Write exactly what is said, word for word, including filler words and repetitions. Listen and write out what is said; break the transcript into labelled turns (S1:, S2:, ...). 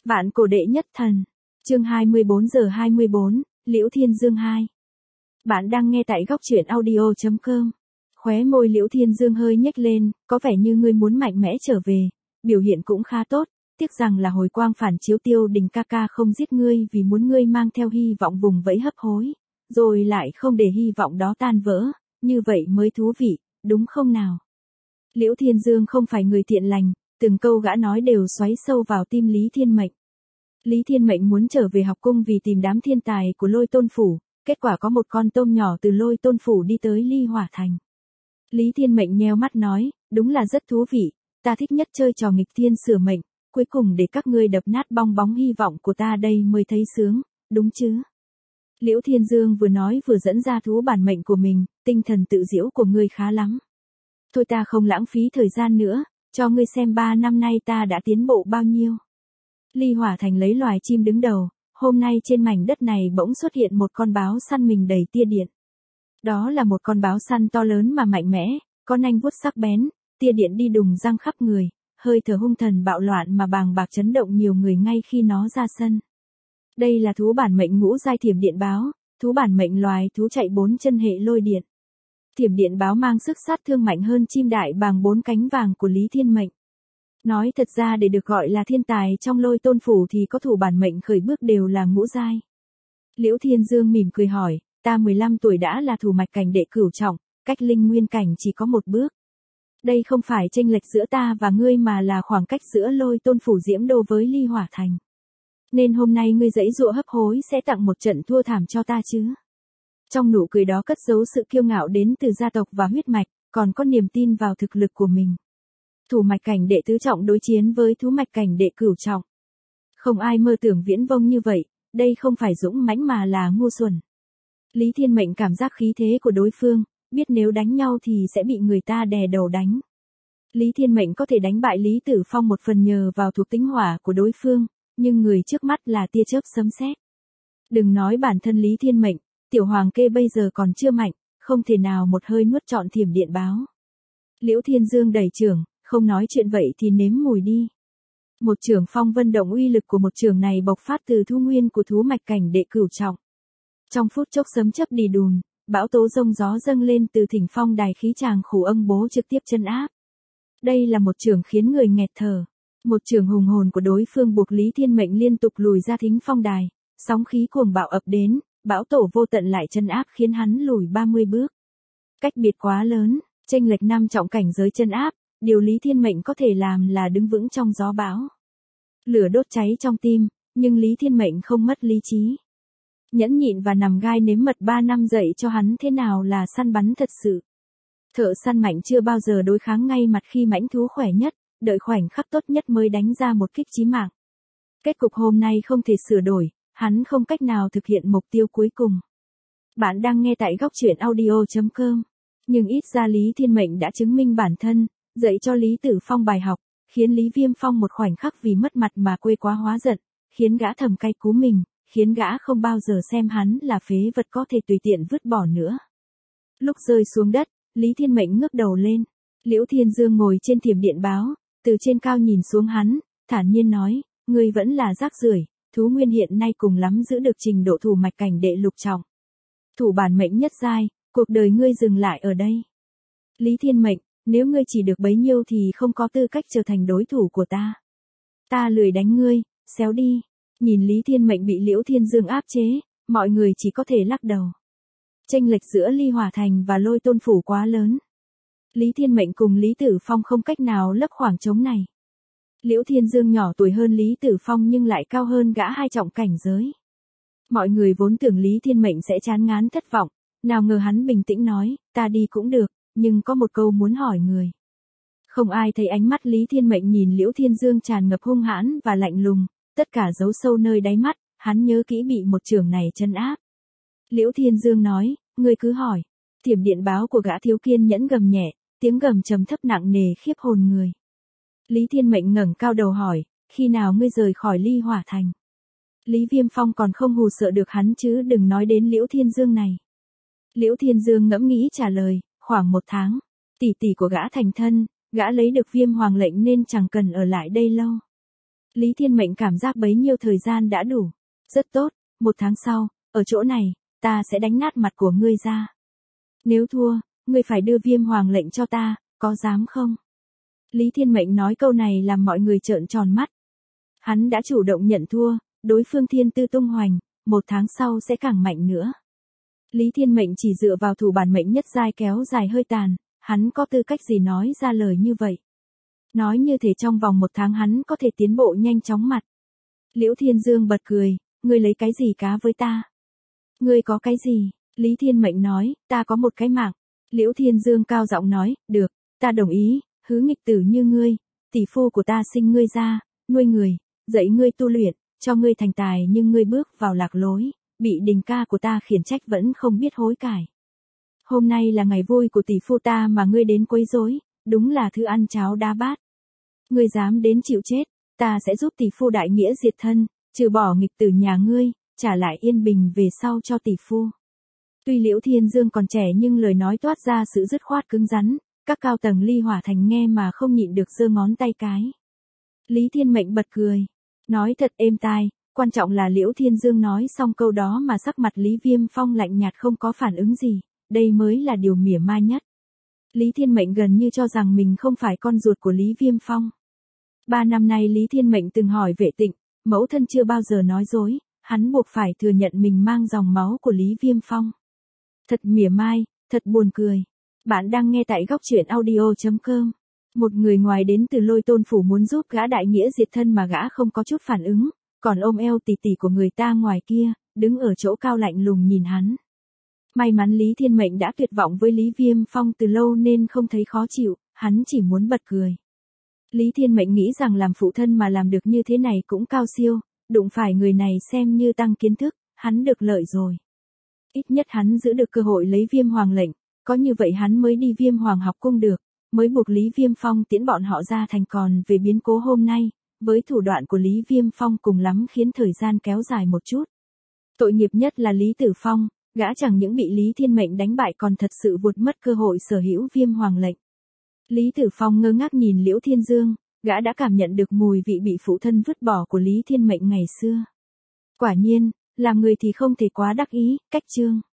S1: Vạn cổ đệ nhất thần. Chương hai mươi bốn giờ hai mươi bốn, Liễu Thiên Dương hai. Bạn đang nghe tại góc truyện audio chấm com. Khóe môi Liễu Thiên Dương hơi nhếch lên, có vẻ như ngươi muốn mạnh mẽ trở về, biểu hiện cũng khá tốt, tiếc rằng là hồi quang phản chiếu Tiêu Đình ca ca không giết ngươi vì muốn ngươi mang theo hy vọng vùng vẫy hấp hối, rồi lại không để hy vọng đó tan vỡ, như vậy mới thú vị, đúng không nào? Liễu Thiên Dương không phải người thiện lành, từng câu gã nói đều xoáy sâu vào tim Lý Thiên Mệnh. Lý Thiên Mệnh muốn trở về học cung vì tìm đám thiên tài của Lôi Tôn Phủ, kết quả có một con tôm nhỏ từ Lôi Tôn Phủ đi tới Ly Hỏa Thành. Lý Thiên Mệnh nheo mắt nói, đúng là rất thú vị, ta thích nhất chơi trò nghịch thiên sửa mệnh, cuối cùng để các ngươi đập nát bong bóng hy vọng của ta đây mới thấy sướng, đúng chứ? Liễu Thiên Dương vừa nói vừa dẫn ra thú bản mệnh của mình, tinh thần tự diễu của ngươi khá lắm. Thôi ta không lãng phí thời gian nữa, cho ngươi xem ba năm nay ta đã tiến bộ bao nhiêu. Ly Hỏa Thành lấy loài chim đứng đầu, hôm nay trên mảnh đất này bỗng xuất hiện một con báo săn mình đầy tia điện. Đó là một con báo săn to lớn mà mạnh mẽ, có nanh vuốt sắc bén, tia điện đi đùng răng khắp người, hơi thở hung thần bạo loạn mà bàng bạc chấn động nhiều người ngay khi nó ra sân. Đây là thú bản mệnh ngũ giai thiểm điện báo, thú bản mệnh loài thú chạy bốn chân hệ lôi điện. Thiểm điện báo mang sức sát thương mạnh hơn chim đại bàng bốn cánh vàng của Lý Thiên Mệnh. Nói thật ra để được gọi là thiên tài trong Lôi Tôn Phủ thì có thủ bản mệnh khởi bước đều là ngũ giai. Liễu Thiên Dương mỉm cười hỏi, ta mười lăm tuổi đã là thủ mạch cảnh đệ cửu trọng, cách linh nguyên cảnh chỉ có một bước. Đây không phải chênh lệch giữa ta và ngươi mà là khoảng cách giữa Lôi Tôn Phủ Diễm Đô với Ly Hỏa Thành. Nên hôm nay ngươi giãy giụa hấp hối sẽ tặng một trận thua thảm cho ta chứ. Trong nụ cười đó cất giấu sự kiêu ngạo đến từ gia tộc và huyết mạch, còn có niềm tin vào thực lực của mình. Thủ mạch cảnh đệ tứ trọng đối chiến với thú mạch cảnh đệ cửu trọng. Không ai mơ tưởng viễn vông như vậy, đây không phải dũng mãnh mà là ngu xuẩn. Lý Thiên Mệnh cảm giác khí thế của đối phương, biết nếu đánh nhau thì sẽ bị người ta đè đầu đánh. Lý Thiên Mệnh có thể đánh bại Lý Tử Phong một phần nhờ vào thuộc tính hỏa của đối phương, nhưng người trước mắt là tia chớp sấm sét. Đừng nói bản thân Lý Thiên Mệnh, tiểu hoàng kê bây giờ còn chưa mạnh, không thể nào một hơi nuốt trọn thiểm điện báo. Liễu Thiên Dương đẩy trưởng, không nói chuyện vậy thì nếm mùi đi. Một trường phong vân động uy lực của một trường này bộc phát từ thu nguyên của thú mạch cảnh đệ cửu trọng. Trong phút chốc sấm chớp đì đùn, bão tố rông gió dâng lên từ thỉnh phong đài khí tràng khủ âm bố trực tiếp chân áp. Đây là một trường khiến người nghẹt thở. Một trường hùng hồn của đối phương buộc Lý Thiên Mệnh liên tục lùi ra thính phong đài, sóng khí cuồng bạo ập đến, bão tổ vô tận lại chân áp khiến hắn lùi ba mươi bước. Cách biệt quá lớn, chênh lệch năm trọng cảnh giới chân áp, điều Lý Thiên Mệnh có thể làm là đứng vững trong gió bão. Lửa đốt cháy trong tim, nhưng Lý Thiên Mệnh không mất lý trí. Nhẫn nhịn và nằm gai nếm mật ba năm dạy cho hắn thế nào là săn bắn thật sự. Thợ săn mạnh chưa bao giờ đối kháng ngay mặt khi mãnh thú khỏe nhất, đợi khoảnh khắc tốt nhất mới đánh ra một kích chí mạng. Kết cục hôm nay không thể sửa đổi, hắn không cách nào thực hiện mục tiêu cuối cùng. Bạn đang nghe tại góc truyện audio chấm com. Nhưng ít ra Lý Thiên Mệnh đã chứng minh bản thân, dạy cho Lý Tử Phong bài học, khiến Lý Viêm Phong một khoảnh khắc vì mất mặt mà quê quá hóa giận, khiến gã thầm cay cú mình, khiến gã không bao giờ xem hắn là phế vật có thể tùy tiện vứt bỏ nữa. Lúc rơi xuống đất, Lý Thiên Mệnh ngước đầu lên. Liễu Thiên Dương ngồi trên thiểm điện báo, từ trên cao nhìn xuống hắn, thản nhiên nói, ngươi vẫn là rác rưởi, thú nguyên hiện nay cùng lắm giữ được trình độ thủ mạch cảnh đệ lục trọng. Thủ bản mệnh nhất giai, cuộc đời ngươi dừng lại ở đây. Lý Thiên Mệnh, nếu ngươi chỉ được bấy nhiêu thì không có tư cách trở thành đối thủ của ta. Ta lười đánh ngươi, xéo đi. Nhìn Lý Thiên Mệnh bị Liễu Thiên Dương áp chế, mọi người chỉ có thể lắc đầu. Chênh lệch giữa Ly Hỏa Thành và Lôi Tôn Phủ quá lớn. Lý Thiên Mệnh cùng Lý Tử Phong không cách nào lấp khoảng trống này. Liễu Thiên Dương nhỏ tuổi hơn Lý Tử Phong nhưng lại cao hơn gã hai trọng cảnh giới. Mọi người vốn tưởng Lý Thiên Mệnh sẽ chán ngán thất vọng, nào ngờ hắn bình tĩnh nói, ta đi cũng được, nhưng có một câu muốn hỏi người. Không ai thấy ánh mắt Lý Thiên Mệnh nhìn Liễu Thiên Dương tràn ngập hung hãn và lạnh lùng, tất cả giấu sâu nơi đáy mắt, hắn nhớ kỹ bị một trường này chân áp. Liễu Thiên Dương nói, ngươi cứ hỏi. Thiểm điện báo của gã thiếu kiên nhẫn gầm nhẹ, tiếng gầm trầm thấp nặng nề khiếp hồn người. Lý Thiên Mệnh ngẩng cao đầu hỏi, khi nào ngươi rời khỏi Ly Hỏa Thành? Lý Viêm Phong còn không hù sợ được hắn chứ đừng nói đến Liễu Thiên Dương này. Liễu Thiên Dương ngẫm nghĩ trả lời, khoảng một tháng. Tỷ tỷ của gã thành thân, gã lấy được Viêm Hoàng lệnh nên chẳng cần ở lại đây lâu. Lý Thiên Mệnh cảm giác bấy nhiêu thời gian đã đủ. Rất tốt, một tháng sau, ở chỗ này, ta sẽ đánh nát mặt của ngươi ra. Nếu thua, ngươi phải đưa Viêm Hoàng lệnh cho ta, có dám không? Lý Thiên Mệnh nói câu này làm mọi người trợn tròn mắt. Hắn đã chủ động nhận thua, đối phương thiên tư tung hoành, một tháng sau sẽ càng mạnh nữa. Lý Thiên Mệnh chỉ dựa vào thủ bản mệnh nhất giai kéo dài hơi tàn, hắn có tư cách gì nói ra lời như vậy? Nói như thể trong vòng một tháng hắn có thể tiến bộ nhanh chóng mặt. Liễu Thiên Dương bật cười, ngươi lấy cái gì cá với ta? Ngươi có cái gì? Lý Thiên Mệnh nói, ta có một cái mạng. Liễu Thiên Dương cao giọng nói, được, ta đồng ý, hứ nghịch tử như ngươi, tỷ phu của ta sinh ngươi ra, nuôi người, dạy ngươi tu luyện, cho ngươi thành tài nhưng ngươi bước vào lạc lối, bị đình ca của ta khiển trách vẫn không biết hối cải. Hôm nay là ngày vui của tỷ phu ta mà ngươi đến quấy rối, đúng là thứ ăn cháo đá bát. Ngươi dám đến chịu chết, ta sẽ giúp tỷ phu đại nghĩa diệt thân, trừ bỏ nghịch tử nhà ngươi, trả lại yên bình về sau cho tỷ phu. Tuy Liễu Thiên Dương còn trẻ nhưng lời nói toát ra sự dứt khoát cứng rắn, các cao tầng Ly Hỏa Thành nghe mà không nhịn được giơ ngón tay cái. Lý Thiên Mệnh bật cười, nói thật êm tai, quan trọng là Liễu Thiên Dương nói xong câu đó mà sắc mặt Lý Viêm Phong lạnh nhạt không có phản ứng gì, đây mới là điều mỉa mai nhất. Lý Thiên Mệnh gần như cho rằng mình không phải con ruột của Lý Viêm Phong. Ba năm nay Lý Thiên Mệnh từng hỏi Vệ Tịnh, mẫu thân chưa bao giờ nói dối, hắn buộc phải thừa nhận mình mang dòng máu của Lý Viêm Phong. Thật mỉa mai, thật buồn cười. Bạn đang nghe tại góc truyện audio chấm com. Một người ngoài đến từ Lôi Tôn Phủ muốn giúp gã đại nghĩa diệt thân mà gã không có chút phản ứng, còn ôm eo tỉ tỉ của người ta ngoài kia, đứng ở chỗ cao lạnh lùng nhìn hắn. May mắn Lý Thiên Mệnh đã tuyệt vọng với Lý Viêm Phong từ lâu nên không thấy khó chịu, hắn chỉ muốn bật cười. Lý Thiên Mệnh nghĩ rằng làm phụ thân mà làm được như thế này cũng cao siêu, đụng phải người này xem như tăng kiến thức, hắn được lợi rồi. Ít nhất hắn giữ được cơ hội lấy Viêm Hoàng lệnh, có như vậy hắn mới đi Viêm Hoàng học cung được, mới buộc Lý Viêm Phong tiễn bọn họ ra thành. Còn về biến cố hôm nay, với thủ đoạn của Lý Viêm Phong cùng lắm khiến thời gian kéo dài một chút. Tội nghiệp nhất là Lý Tử Phong, gã chẳng những bị Lý Thiên Mệnh đánh bại còn thật sự vụt mất cơ hội sở hữu Viêm Hoàng lệnh. Lý Tử Phong ngơ ngác nhìn Liễu Thiên Dương, gã đã cảm nhận được mùi vị bị phụ thân vứt bỏ của Lý Thiên Mệnh ngày xưa. Quả nhiên, làm người thì không thể quá đắc ý, cách chương.